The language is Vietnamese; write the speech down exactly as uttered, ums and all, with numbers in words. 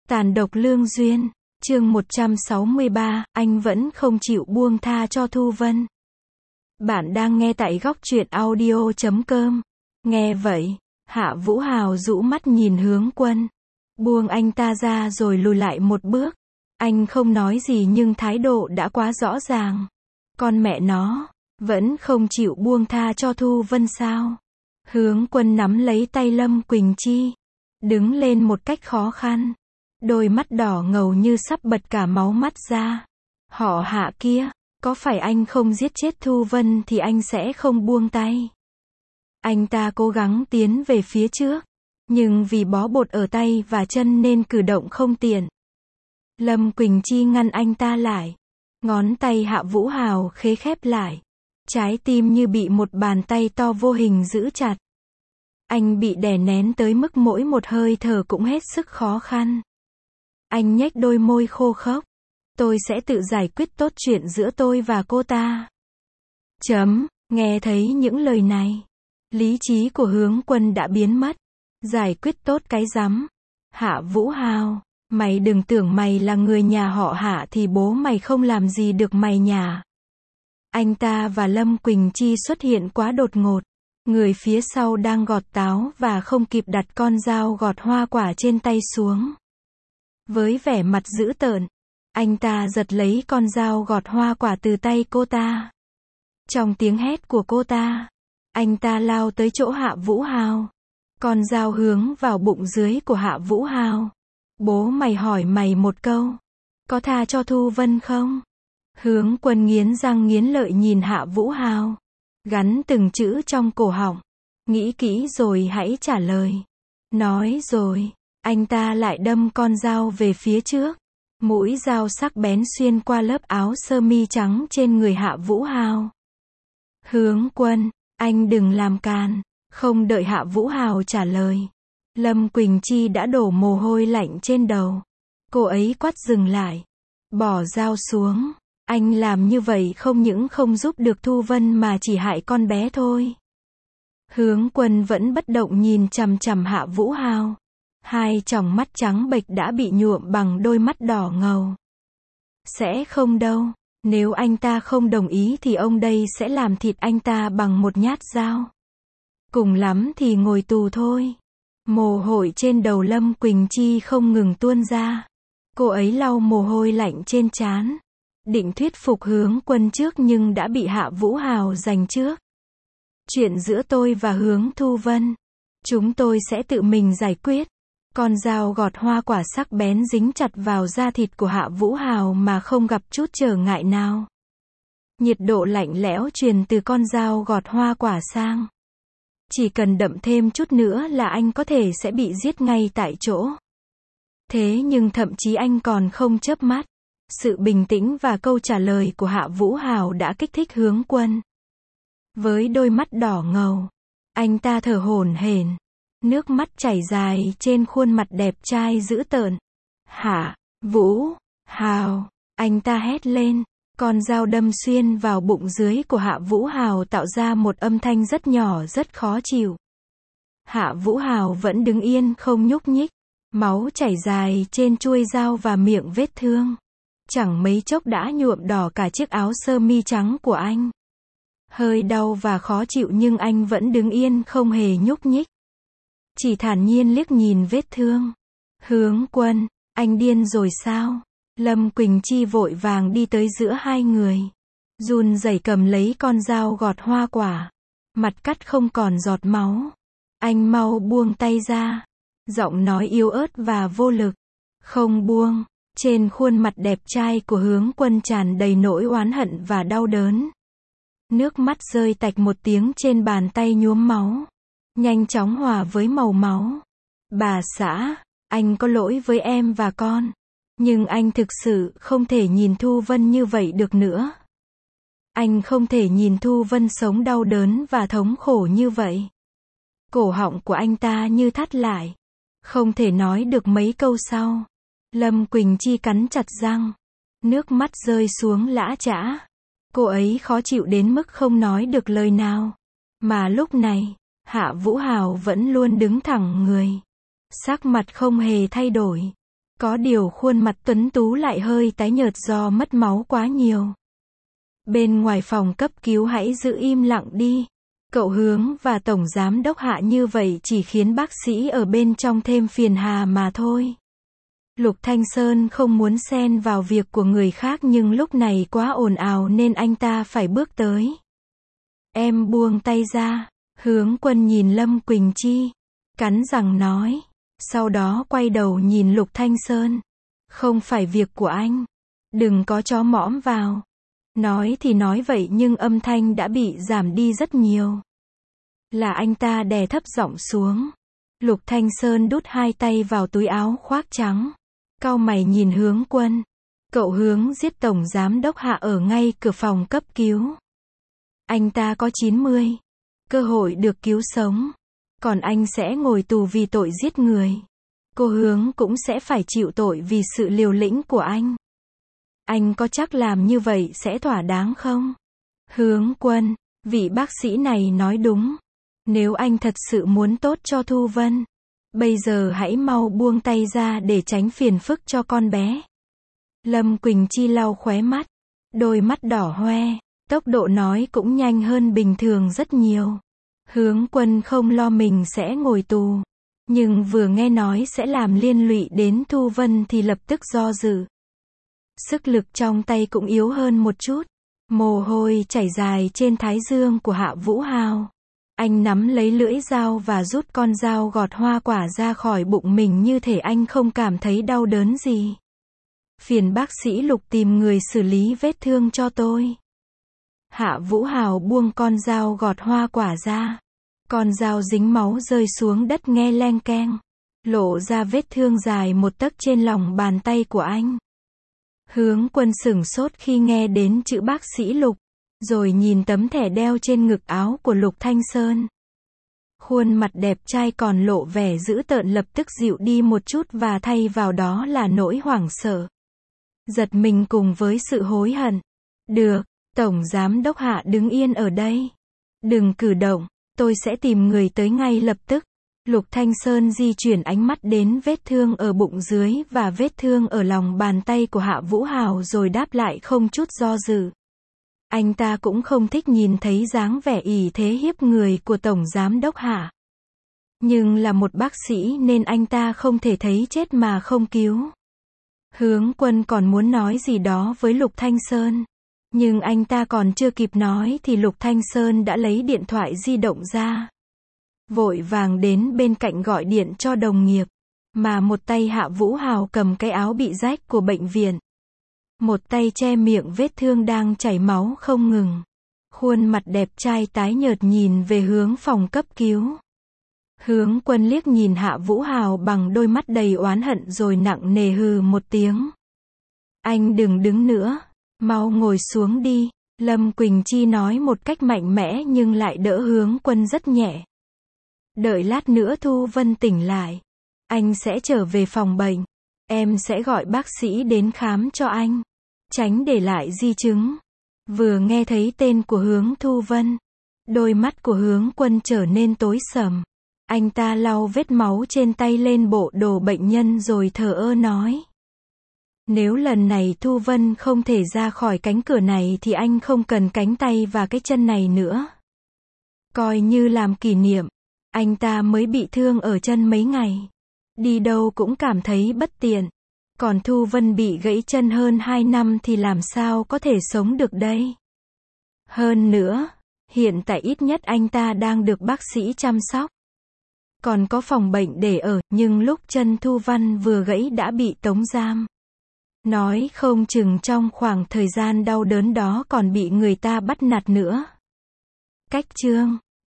Tàn độc lương duyên, chương một trăm sáu mươi ba, anh vẫn không chịu buông tha cho Thu Vân. Bạn đang nghe tại góc truyện audio chấm com. Nghe vậy, Hạ Vũ Hào rũ mắt nhìn Hướng Quân. Buông anh ta ra rồi lùi lại một bước. Anh không nói gì nhưng thái độ đã quá rõ ràng. Con mẹ nó, vẫn không chịu buông tha cho Thu Vân sao? Hướng Quân nắm lấy tay Lâm Quỳnh Chi, đứng lên một cách khó khăn. Đôi mắt đỏ ngầu như sắp bật cả máu mắt ra. Họ Hạ kia, có phải anh không giết chết Thu Vân thì anh sẽ không buông tay. Anh ta cố gắng tiến về phía trước, nhưng vì bó bột ở tay và chân nên cử động không tiện. Lâm Quỳnh Chi ngăn anh ta lại. Ngón tay Hạ Vũ Hào khế khép lại. Trái tim như bị một bàn tay to vô hình giữ chặt. Anh bị đè nén tới mức mỗi một hơi thở cũng hết sức khó khăn. Anh nhếch đôi môi khô khốc. Tôi sẽ tự giải quyết tốt chuyện giữa tôi và cô ta. Chấm, nghe thấy những lời này. Lý trí của Hướng Quân đã biến mất. Giải quyết tốt cái rắm. Hạ Vũ Hào, mày đừng tưởng mày là người nhà họ Hạ thì bố mày không làm gì được mày nhả. Anh ta và Lâm Quỳnh Chi xuất hiện quá đột ngột. Người phía sau đang gọt táo và không kịp đặt con dao gọt hoa quả trên tay xuống. Với vẻ mặt dữ tợn, anh ta giật lấy con dao gọt hoa quả từ tay cô ta. Trong tiếng hét của cô ta, anh ta lao tới chỗ Hạ Vũ Hào. Con dao hướng vào bụng dưới của Hạ Vũ Hào. Bố mày hỏi mày một câu. Có tha cho Thu Vân không? Hướng Quân nghiến răng nghiến lợi nhìn Hạ Vũ Hào. Gắn từng chữ trong cổ họng. Nghĩ kỹ rồi hãy trả lời. Nói rồi, anh ta lại đâm con dao về phía trước. Mũi dao sắc bén xuyên qua lớp áo sơ mi trắng trên người Hạ Vũ Hào. Hướng Quân, anh đừng làm càn. Không đợi Hạ Vũ Hào trả lời, Lâm Quỳnh Chi đã đổ mồ hôi lạnh trên đầu. Cô ấy quát dừng lại. Bỏ dao xuống. Anh làm như vậy không những không giúp được Thu Vân mà chỉ hại con bé thôi. Hướng Quân vẫn bất động nhìn chằm chằm Hạ Vũ Hào. Hai tròng mắt trắng bệch đã bị nhuộm bằng đôi mắt đỏ ngầu. Sẽ không đâu. Nếu anh ta không đồng ý thì ông đây sẽ làm thịt anh ta bằng một nhát dao. Cùng lắm thì ngồi tù thôi. Mồ hôi trên đầu Lâm Quỳnh Chi không ngừng tuôn ra. Cô ấy lau mồ hôi lạnh trên trán. Định thuyết phục Hướng Quân trước nhưng đã bị Hạ Vũ Hào giành trước. Chuyện giữa tôi và Hướng Thu Vân, chúng tôi sẽ tự mình giải quyết. Con dao gọt hoa quả sắc bén dính chặt vào da thịt của Hạ Vũ Hào mà không gặp chút trở ngại nào. Nhiệt độ lạnh lẽo truyền từ con dao gọt hoa quả sang. Chỉ cần đậm thêm chút nữa là anh có thể sẽ bị giết ngay tại chỗ. Thế nhưng thậm chí anh còn không chớp mắt. Sự bình tĩnh và câu trả lời của Hạ Vũ Hào đã kích thích Hướng Quân. Với đôi mắt đỏ ngầu, anh ta thở hổn hển, nước mắt chảy dài trên khuôn mặt đẹp trai dữ tợn. Hạ Vũ Hào, anh ta hét lên. Con dao đâm xuyên vào bụng dưới của Hạ Vũ Hào tạo ra một âm thanh rất nhỏ rất khó chịu. Hạ Vũ Hào vẫn đứng yên không nhúc nhích. Máu chảy dài trên chuôi dao và miệng vết thương. Chẳng mấy chốc đã nhuộm đỏ cả chiếc áo sơ mi trắng của anh. Hơi đau và khó chịu nhưng anh vẫn đứng yên không hề nhúc nhích. Chỉ thản nhiên liếc nhìn vết thương. Hướng Quân, anh điên rồi sao? Lâm Quỳnh Chi vội vàng đi tới giữa hai người. Run rẩy cầm lấy con dao gọt hoa quả. Mặt cắt không còn giọt máu. Anh mau buông tay ra. Giọng nói yếu ớt và vô lực. Không buông. Trên khuôn mặt đẹp trai của Hướng Quân tràn đầy nỗi oán hận và đau đớn. Nước mắt rơi tạch một tiếng trên bàn tay nhuốm máu. Nhanh chóng hòa với màu máu. Bà xã, anh có lỗi với em và con. Nhưng anh thực sự không thể nhìn Thu Vân như vậy được nữa. Anh không thể nhìn Thu Vân sống đau đớn và thống khổ như vậy. Cổ họng của anh ta như thắt lại. Không thể nói được mấy câu sau. Lâm Quỳnh Chi cắn chặt răng. Nước mắt rơi xuống lã chã. Cô ấy khó chịu đến mức không nói được lời nào. Mà lúc này, Hạ Vũ Hào vẫn luôn đứng thẳng người. Sắc mặt không hề thay đổi. Có điều khuôn mặt tuấn tú lại hơi tái nhợt do mất máu quá nhiều. Bên ngoài phòng cấp cứu hãy giữ im lặng đi. Cậu Hướng và Tổng Giám Đốc Hạ như vậy chỉ khiến bác sĩ ở bên trong thêm phiền hà mà thôi. Lục Thanh Sơn không muốn xen vào việc của người khác nhưng lúc này quá ồn ào nên anh ta phải bước tới. Em buông tay ra. Hướng Quân nhìn Lâm Quỳnh Chi, cắn răng nói. Sau đó quay đầu nhìn Lục Thanh Sơn. Không phải việc của anh. Đừng có chó mõm vào. Nói thì nói vậy nhưng âm thanh đã bị giảm đi rất nhiều. Là anh ta đè thấp giọng xuống. Lục Thanh Sơn đút hai tay vào túi áo khoác trắng. Cau mày nhìn Hướng Quân. Cậu Hướng giết Tổng Giám Đốc Hạ ở ngay cửa phòng cấp cứu. Anh ta có chín mươi cơ hội được cứu sống. Còn anh sẽ ngồi tù vì tội giết người. Cô Hướng cũng sẽ phải chịu tội vì sự liều lĩnh của anh. Anh có chắc làm như vậy sẽ thỏa đáng không? Hướng Quân, vị bác sĩ này nói đúng. Nếu anh thật sự muốn tốt cho Thu Vân, bây giờ hãy mau buông tay ra để tránh phiền phức cho con bé. Lâm Quỳnh Chi lau khóe mắt, đôi mắt đỏ hoe, tốc độ nói cũng nhanh hơn bình thường rất nhiều. Hướng Quân không lo mình sẽ ngồi tù, nhưng vừa nghe nói sẽ làm liên lụy đến Thu Vân thì lập tức do dự. Sức lực trong tay cũng yếu hơn một chút. Mồ hôi chảy dài trên thái dương của Hạ Vũ Hào. Anh nắm lấy lưỡi dao và rút con dao gọt hoa quả ra khỏi bụng mình như thể anh không cảm thấy đau đớn gì. Phiền bác sĩ Lục tìm người xử lý vết thương cho tôi. Hạ Vũ Hào buông con dao gọt hoa quả ra. Con dao dính máu rơi xuống đất nghe leng keng. Lộ ra vết thương dài một tấc trên lòng bàn tay của anh. Hướng Quân sửng sốt khi nghe đến chữ bác sĩ Lục, rồi nhìn tấm thẻ đeo trên ngực áo của Lục Thanh Sơn. Khuôn mặt đẹp trai còn lộ vẻ dữ tợn lập tức dịu đi một chút và thay vào đó là nỗi hoảng sợ, giật mình cùng với sự hối hận. Được, Tổng Giám Đốc Hạ đứng yên ở đây. Đừng cử động, tôi sẽ tìm người tới ngay lập tức. Lục Thanh Sơn di chuyển ánh mắt đến vết thương ở bụng dưới và vết thương ở lòng bàn tay của Hạ Vũ Hào rồi đáp lại không chút do dự. Anh ta cũng không thích nhìn thấy dáng vẻ ỷ thế hiếp người của Tổng Giám Đốc Hạ. Nhưng là một bác sĩ nên anh ta không thể thấy chết mà không cứu. Hướng Quân còn muốn nói gì đó với Lục Thanh Sơn. Nhưng anh ta còn chưa kịp nói thì Lục Thanh Sơn đã lấy điện thoại di động ra. Vội vàng đến bên cạnh gọi điện cho đồng nghiệp. Mà một tay Hạ Vũ Hào cầm cái áo bị rách của bệnh viện. Một tay che miệng vết thương đang chảy máu không ngừng. Khuôn mặt đẹp trai tái nhợt nhìn về hướng phòng cấp cứu. Hướng Quân liếc nhìn Hạ Vũ Hào bằng đôi mắt đầy oán hận rồi nặng nề hừ một tiếng. Anh đừng đứng nữa. Mau ngồi xuống đi. Lâm Quỳnh Chi nói một cách mạnh mẽ nhưng lại đỡ Hướng Quân rất nhẹ. Đợi lát nữa Thu Vân tỉnh lại. Anh sẽ trở về phòng bệnh. Em sẽ gọi bác sĩ đến khám cho anh. Tránh để lại di chứng. Vừa nghe thấy tên của Hướng Thu Vân. Đôi mắt của Hướng Quân trở nên tối sầm. Anh ta lau vết máu trên tay lên bộ đồ bệnh nhân rồi thờ ơ nói. Nếu lần này Thu Vân không thể ra khỏi cánh cửa này thì anh không cần cánh tay và cái chân này nữa. Coi như làm kỷ niệm. Anh ta mới bị thương ở chân mấy ngày. Đi đâu cũng cảm thấy bất tiện. Còn Thu Vân bị gãy chân hơn hai năm thì làm sao có thể sống được đây. Hơn nữa, hiện tại ít nhất anh ta đang được bác sĩ chăm sóc. Còn có phòng bệnh để ở, nhưng lúc chân Thu Vân vừa gãy đã bị tống giam. Nói không chừng trong khoảng thời gian đau đớn đó còn bị người ta bắt nạt nữa. Cách chương